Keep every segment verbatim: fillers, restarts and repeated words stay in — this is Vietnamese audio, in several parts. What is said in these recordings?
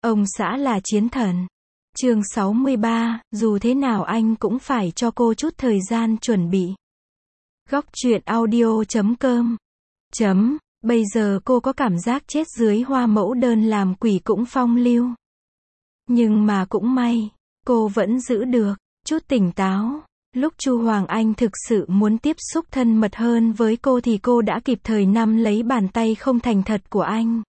Ông xã là chiến thần. Chương sáu mươi ba, dù thế nào anh cũng phải cho cô chút thời gian chuẩn bị. Góc truyện audio chấm com chấm Bây giờ cô có cảm giác chết dưới hoa mẫu đơn làm quỷ cũng phong lưu. Nhưng mà cũng may, cô vẫn giữ được chút tỉnh táo. Lúc Chu Hoàng Anh thực sự muốn tiếp xúc thân mật hơn với cô thì cô đã kịp thời nắm lấy bàn tay không thành thật của anh.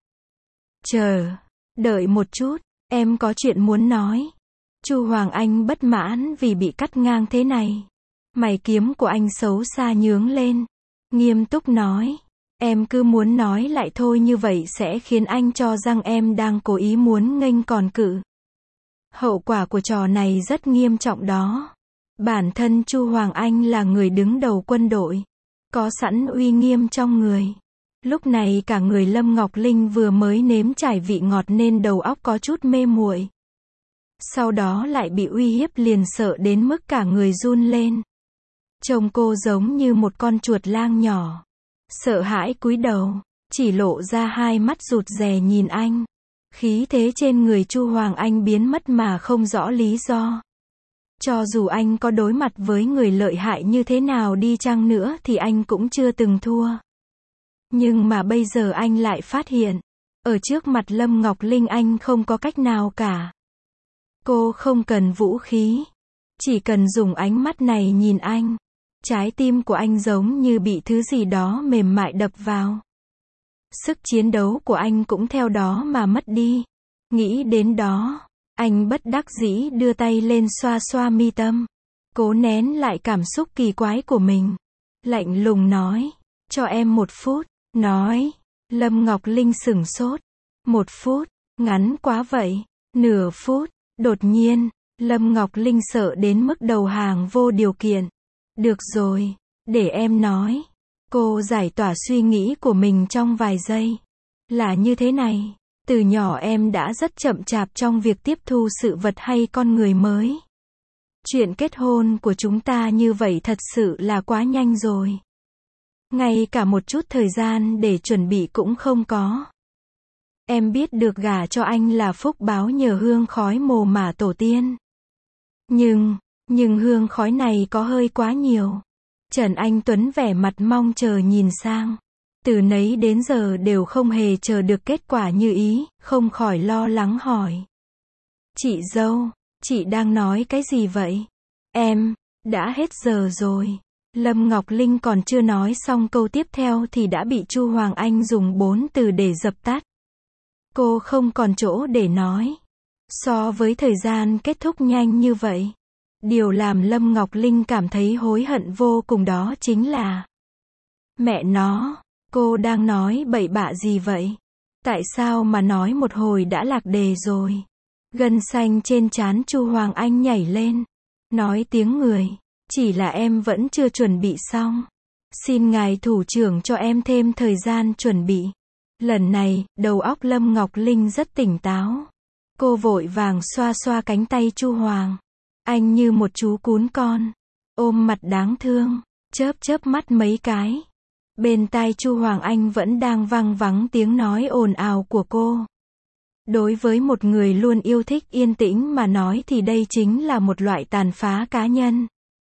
Chờ, đợi một chút, em có chuyện muốn nói. Chu Hoàng Anh bất mãn vì bị cắt ngang thế này. Mày kiếm của anh xấu xa nhướng lên. Nghiêm túc nói. Em cứ muốn nói lại thôi, như vậy sẽ khiến anh cho rằng em đang cố ý muốn nghênh còn cự. Hậu quả của trò này rất nghiêm trọng đó. Bản thân Chu Hoàng Anh là người đứng đầu quân đội, có sẵn uy nghiêm trong người. Lúc này cả người Lâm Ngọc Linh vừa mới nếm trải vị ngọt nên đầu óc có chút mê muội. Sau đó lại bị uy hiếp liền sợ đến mức cả người run lên. Trông cô giống như một con chuột lang nhỏ. Sợ hãi cúi đầu, chỉ lộ ra hai mắt rụt rè nhìn anh. Khí thế trên người Chu Hoàng Anh biến mất mà không rõ lý do. Cho dù anh có đối mặt với người lợi hại như thế nào đi chăng nữa thì anh cũng chưa từng thua. Nhưng mà bây giờ anh lại phát hiện, ở trước mặt Lâm Ngọc Linh anh không có cách nào cả. Cô không cần vũ khí, chỉ cần dùng ánh mắt này nhìn anh. Trái tim của anh giống như bị thứ gì đó mềm mại đập vào. Sức chiến đấu của anh cũng theo đó mà mất đi. Nghĩ đến đó, anh bất đắc dĩ đưa tay lên xoa xoa mi tâm. Cố nén lại cảm xúc kỳ quái của mình. Lạnh lùng nói, cho em một phút. Nói, Lâm Ngọc Linh sửng sốt. Một phút, ngắn quá vậy. Nửa phút, đột nhiên, Lâm Ngọc Linh sợ đến mức đầu hàng vô điều kiện. Được rồi, để em nói. Cô giải tỏa suy nghĩ của mình trong vài giây. Là như thế này, từ nhỏ em đã rất chậm chạp trong việc tiếp thu sự vật hay con người mới. Chuyện kết hôn của chúng ta như vậy thật sự là quá nhanh rồi. Ngay cả một chút thời gian để chuẩn bị cũng không có. Em biết được gả cho anh là phúc báo nhờ hương khói mồ mả tổ tiên. Nhưng, nhưng hương khói này có hơi quá nhiều. Trần Anh Tuấn vẻ mặt mong chờ nhìn sang. Từ nấy đến giờ đều không hề chờ được kết quả như ý, không khỏi lo lắng hỏi. Chị dâu, chị đang nói cái gì vậy? Em, đã hết giờ rồi. Lâm Ngọc Linh còn chưa nói xong câu tiếp theo thì đã bị Chu Hoàng Anh dùng bốn từ để dập tắt. Cô không còn chỗ để nói. So với thời gian kết thúc nhanh như vậy, điều làm Lâm Ngọc Linh cảm thấy hối hận vô cùng đó chính là mẹ nó, cô đang nói bậy bạ gì vậy? Tại sao mà nói một hồi đã lạc đề rồi? Gân xanh trên trán Chu Hoàng Anh nhảy lên. Nói tiếng người, chỉ là em vẫn chưa chuẩn bị xong. Xin ngài thủ trưởng cho em thêm thời gian chuẩn bị. Lần này, đầu óc Lâm Ngọc Linh rất tỉnh táo. Cô vội vàng xoa xoa cánh tay Chu Hoàng. Anh như một chú cún con, ôm mặt đáng thương, chớp chớp mắt mấy cái. Bên tai Chu Hoàng Anh vẫn đang vang vắng tiếng nói ồn ào của cô. Đối với một người luôn yêu thích yên tĩnh mà nói thì đây chính là một loại tàn phá cá nhân.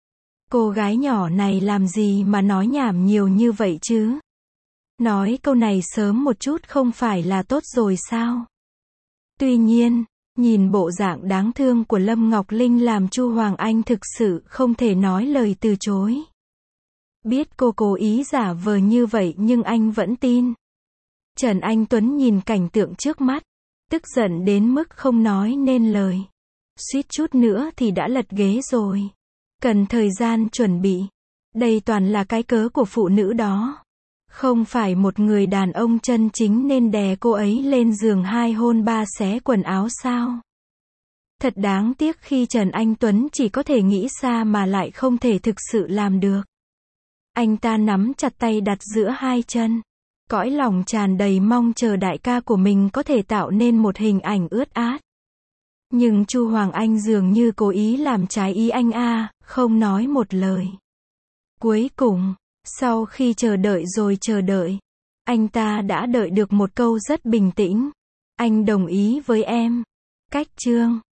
Cô gái nhỏ này làm gì mà nói nhảm nhiều như vậy chứ? Nói câu này sớm một chút không phải là tốt rồi sao? Tuy nhiên, nhìn bộ dạng đáng thương của Lâm Ngọc Linh làm Chu Hoàng Anh thực sự không thể nói lời từ chối. Biết cô cố ý giả vờ như vậy nhưng anh vẫn tin. Trần Anh Tuấn nhìn cảnh tượng trước mắt, tức giận đến mức không nói nên lời. Suýt chút nữa thì đã lật ghế rồi. Cần thời gian chuẩn bị. Đây toàn là cái cớ của phụ nữ đó. Không phải một người đàn ông chân chính nên đè cô ấy lên giường hai hôn ba xé quần áo sao? Thật đáng tiếc khi Trần Anh Tuấn chỉ có thể nghĩ xa mà lại không thể thực sự làm được. Anh ta nắm chặt tay đặt giữa hai chân. Cõi lòng tràn đầy mong chờ đại ca của mình có thể tạo nên một hình ảnh ướt át. Nhưng Chu Hoàng Anh dường như cố ý làm trái ý anh a, không nói một lời. Cuối cùng, sau khi chờ đợi rồi chờ đợi, anh ta đã đợi được một câu rất bình tĩnh. Anh đồng ý với em. Cách chương